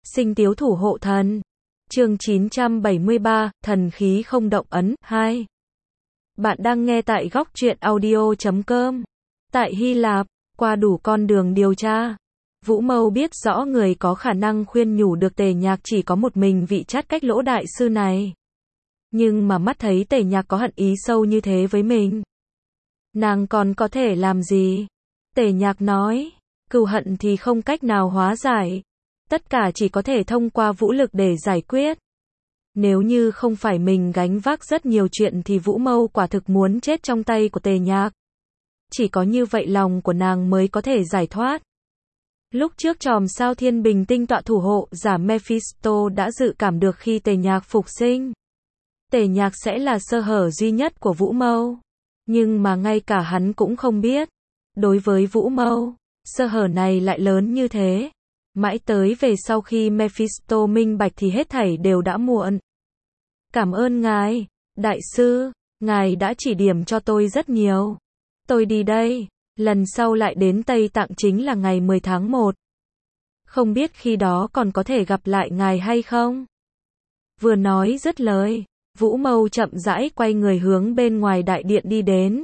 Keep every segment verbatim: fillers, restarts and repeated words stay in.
Sinh tiếu thủ hộ thần. Chương chín trăm bảy mươi ba, thần khí không động ấn, hai. Bạn đang nghe tại góc truyện audio chấm com. Tại Hy Lạp, qua đủ con đường điều tra, Vũ Mâu biết rõ người có khả năng khuyên nhủ được Tề Nhạc chỉ có một mình vị Chát Cách Lỗ đại sư này. Nhưng mà mắt thấy Tề Nhạc có hận ý sâu như thế với mình, nàng còn có thể làm gì? Tề Nhạc nói, cừu hận thì không cách nào hóa giải. Tất cả chỉ có thể thông qua vũ lực để giải quyết. Nếu như không phải mình gánh vác rất nhiều chuyện thì Vũ Mâu quả thực muốn chết trong tay của Tề Nhạc. Chỉ có như vậy lòng của nàng mới có thể giải thoát. Lúc trước chòm sao Thiên Bình Tinh tọa thủ hộ giả Mephisto đã dự cảm được khi Tề Nhạc phục sinh, Tề Nhạc sẽ là sơ hở duy nhất của Vũ Mâu. Nhưng mà ngay cả hắn cũng không biết, đối với Vũ Mâu, sơ hở này lại lớn như thế. Mãi tới về sau khi Mephisto minh bạch thì hết thảy đều đã muộn. Cảm ơn ngài, đại sư, ngài đã chỉ điểm cho tôi rất nhiều. Tôi đi đây, lần sau lại đến Tây Tạng chính là ngày mười tháng một. Không biết khi đó còn có thể gặp lại ngài hay không? Vừa nói dứt lời, Vũ Mâu chậm rãi quay người hướng bên ngoài đại điện đi đến.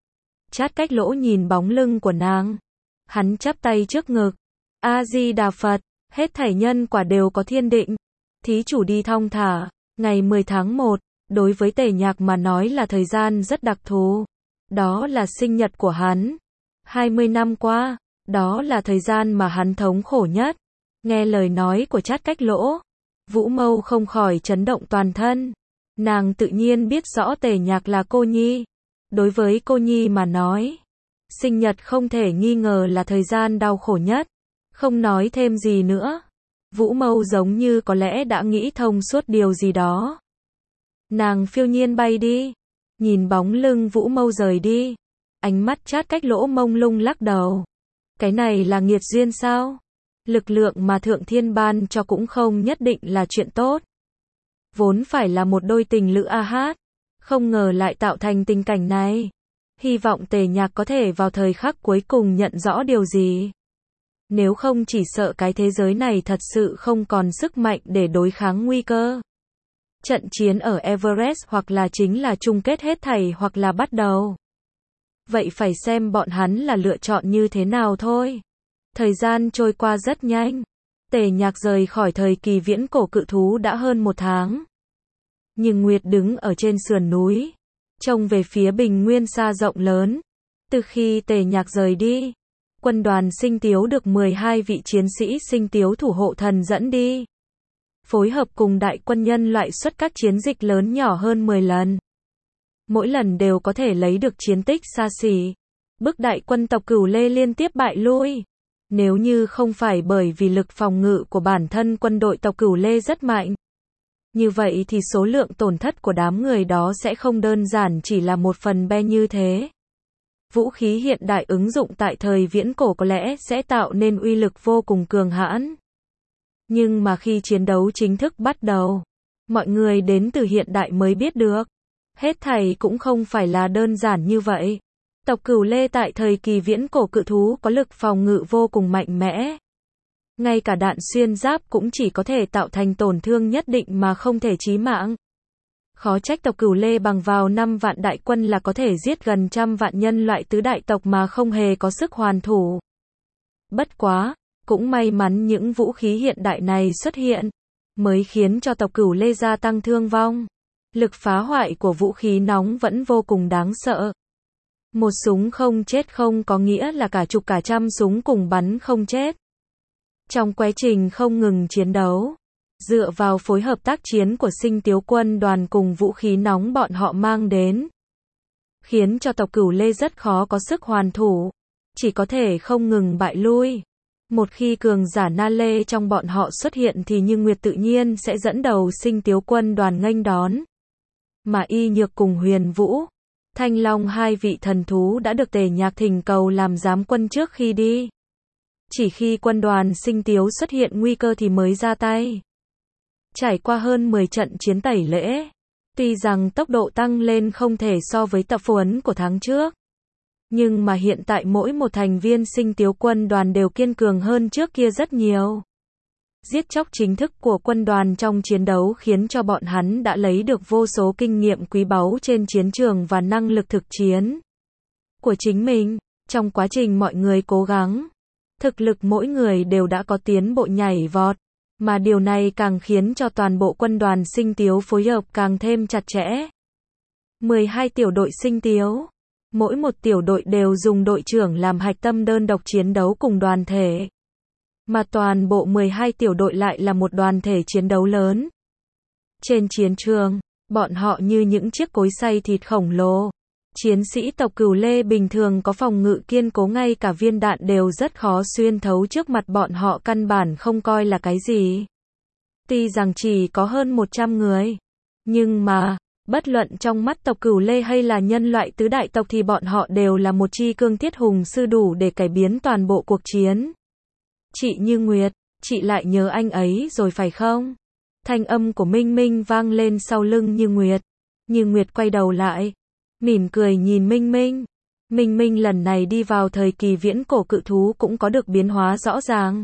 Chát Cách Lỗ nhìn bóng lưng của nàng, hắn chắp tay trước ngực. A-di-đà Phật, hết thảy nhân quả đều có thiên định. Thí chủ đi thong thả. Ngày mười tháng một, đối với Tề Nhạc mà nói là thời gian rất đặc thù. Đó là sinh nhật của hắn. hai mươi năm qua, đó là thời gian mà hắn thống khổ nhất. Nghe lời nói của Chát Cách Lỗ, Vũ Mâu không khỏi chấn động toàn thân. Nàng tự nhiên biết rõ Tề Nhạc là cô nhi. Đối với cô nhi mà nói, sinh nhật không thể nghi ngờ là thời gian đau khổ nhất. Không nói thêm gì nữa, Vũ Mâu giống như có lẽ đã nghĩ thông suốt điều gì đó. Nàng phiêu nhiên bay đi, nhìn bóng lưng Vũ Mâu rời đi, ánh mắt Chát Cách Lỗ mông lung lắc đầu. Cái này là nghiệt duyên sao? Lực lượng mà Thượng Thiên ban cho cũng không nhất định là chuyện tốt. Vốn phải là một đôi tình lữ a hát, không ngờ lại tạo thành tình cảnh này. Hy vọng Tề Nhạc có thể vào thời khắc cuối cùng nhận rõ điều gì. Nếu không chỉ sợ cái thế giới này thật sự không còn sức mạnh để đối kháng nguy cơ. Trận chiến ở Everest hoặc là chính là chung kết hết thảy hoặc là bắt đầu. Vậy phải xem bọn hắn là lựa chọn như thế nào thôi. Thời gian trôi qua rất nhanh. Tề Nhạc rời khỏi thời kỳ viễn cổ cự thú đã hơn một tháng. Nhưng Nguyệt đứng ở trên sườn núi, trông về phía bình nguyên xa rộng lớn. Từ khi Tề Nhạc rời đi, quân đoàn Sinh Tiếu được mười hai vị chiến sĩ Sinh Tiếu thủ hộ thần dẫn đi. Phối hợp cùng đại quân nhân loại xuất các chiến dịch lớn nhỏ hơn mười lần. Mỗi lần đều có thể lấy được chiến tích xa xỉ. Bức đại quân tộc Cửu Lê liên tiếp bại lui. Nếu như không phải bởi vì lực phòng ngự của bản thân quân đội tộc Cửu Lê rất mạnh, như vậy thì số lượng tổn thất của đám người đó sẽ không đơn giản chỉ là một phần be như thế. Vũ khí hiện đại ứng dụng tại thời viễn cổ có lẽ sẽ tạo nên uy lực vô cùng cường hãn. Nhưng mà khi chiến đấu chính thức bắt đầu, mọi người đến từ hiện đại mới biết được, hết thảy cũng không phải là đơn giản như vậy. Tộc Cửu Lê tại thời kỳ viễn cổ cự thú có lực phòng ngự vô cùng mạnh mẽ. Ngay cả đạn xuyên giáp cũng chỉ có thể tạo thành tổn thương nhất định mà không thể chí mạng. Khó trách tộc Cửu Lê bằng vào năm vạn đại quân là có thể giết gần trăm vạn nhân loại tứ đại tộc mà không hề có sức hoàn thủ. Bất quá, cũng may mắn những vũ khí hiện đại này xuất hiện, mới khiến cho tộc Cửu Lê gia tăng thương vong. Lực phá hoại của vũ khí nóng vẫn vô cùng đáng sợ. Một súng không chết không có nghĩa là cả chục cả trăm súng cùng bắn không chết. Trong quá trình không ngừng chiến đấu, dựa vào phối hợp tác chiến của Sinh Tiếu quân đoàn cùng vũ khí nóng bọn họ mang đến, khiến cho tộc Cửu Lê rất khó có sức hoàn thủ, chỉ có thể không ngừng bại lui. Một khi cường giả Na Lê trong bọn họ xuất hiện thì Như Nguyệt tự nhiên sẽ dẫn đầu Sinh Tiếu quân đoàn nghênh đón. Mà Y Nhược cùng Huyền Vũ, Thanh Long hai vị thần thú đã được Tề Nhạc thỉnh cầu làm giám quân trước khi đi. Chỉ khi quân đoàn Sinh Tiếu xuất hiện nguy cơ thì mới ra tay. Trải qua hơn mười trận chiến tẩy lễ, tuy rằng tốc độ tăng lên không thể so với tập huấn của tháng trước, nhưng mà hiện tại mỗi một thành viên Sinh Tiếu quân đoàn đều kiên cường hơn trước kia rất nhiều. giết chóc chính thức của quân đoàn trong chiến đấu khiến cho bọn hắn đã lấy được vô số kinh nghiệm quý báu trên chiến trường và năng lực thực chiến của chính mình. Trong quá trình mọi người cố gắng, thực lực mỗi người đều đã có tiến bộ nhảy vọt, mà điều này càng khiến cho toàn bộ quân đoàn Sinh Tiếu phối hợp càng thêm chặt chẽ. mười hai tiểu đội Sinh Tiếu. Mỗi một tiểu đội đều dùng đội trưởng làm hạch tâm đơn độc chiến đấu cùng đoàn thể. Mà toàn bộ mười hai tiểu đội lại là một đoàn thể chiến đấu lớn. Trên chiến trường, bọn họ như những chiếc cối xay thịt khổng lồ. Chiến sĩ tộc Cửu Lê bình thường có phòng ngự kiên cố, ngay cả viên đạn đều rất khó xuyên thấu, trước mặt bọn họ căn bản không coi là cái gì. Tuy rằng chỉ có hơn một trăm người, nhưng mà, bất luận trong mắt tộc Cửu Lê hay là nhân loại tứ đại tộc thì bọn họ đều là một chi cương thiết hùng sư, đủ để cải biến toàn bộ cuộc chiến. Chị Như Nguyệt, chị lại nhớ anh ấy rồi phải không? Thanh âm của Minh Minh vang lên sau lưng Như Nguyệt. Như Nguyệt quay đầu lại, mỉm cười nhìn Minh Minh. Minh Minh lần này đi vào thời kỳ viễn cổ cự thú cũng có được biến hóa rõ ràng.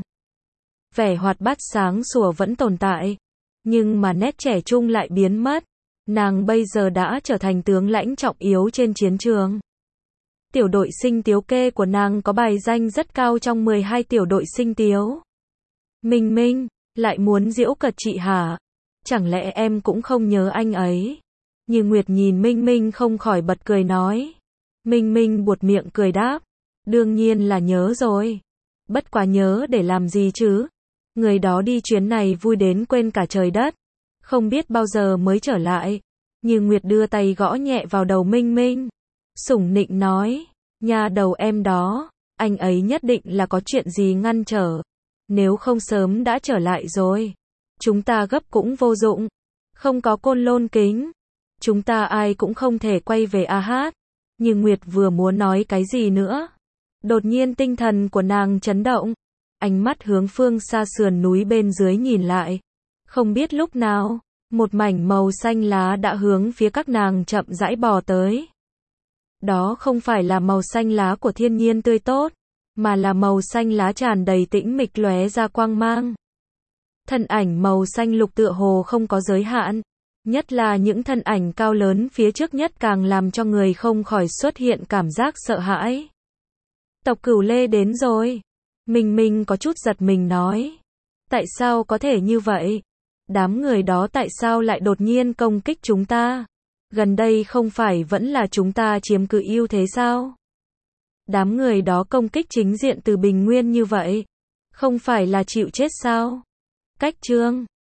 Vẻ hoạt bát sáng sủa vẫn tồn tại, nhưng mà nét trẻ trung lại biến mất. Nàng bây giờ đã trở thành tướng lãnh trọng yếu trên chiến trường. Tiểu đội Sinh Tiếu kê của nàng có bài danh rất cao trong mười hai tiểu đội Sinh Tiếu. Minh Minh, lại muốn giễu cợt chị hả? Chẳng lẽ em cũng không nhớ anh ấy? Như Nguyệt nhìn Minh Minh không khỏi bật cười nói. Minh Minh buột miệng cười đáp. Đương nhiên là nhớ rồi. Bất quá nhớ để làm gì chứ? Người đó đi chuyến này vui đến quên cả trời đất. Không biết bao giờ mới trở lại. Như Nguyệt đưa tay gõ nhẹ vào đầu Minh Minh. Sủng nịnh nói. Nhà đầu em đó, anh ấy nhất định là có chuyện gì ngăn trở. Nếu không sớm đã trở lại rồi. Chúng ta gấp cũng vô dụng. Không có Côn Lôn kính. Chúng ta ai cũng không thể quay về A Hát. Như Nguyệt vừa muốn nói cái gì nữa. Đột nhiên tinh thần của nàng chấn động. Ánh mắt hướng phương xa sườn núi bên dưới nhìn lại. Không biết lúc nào, một mảnh màu xanh lá đã hướng phía các nàng chậm rãi bò tới. Đó không phải là màu xanh lá của thiên nhiên tươi tốt, mà là màu xanh lá tràn đầy tĩnh mịch lóe ra quang mang. Thân ảnh màu xanh lục tựa hồ không có giới hạn, nhất là những thân ảnh cao lớn phía trước nhất càng làm cho người không khỏi xuất hiện cảm giác sợ hãi. Tộc Cửu Lê đến rồi. Minh Minh có chút giật mình nói. Tại sao có thể như vậy? Đám người đó tại sao lại đột nhiên công kích chúng ta? Gần đây không phải vẫn là chúng ta chiếm cứ ưu thế sao? Đám người đó công kích chính diện từ bình nguyên như vậy, không phải là chịu chết sao? Cách chương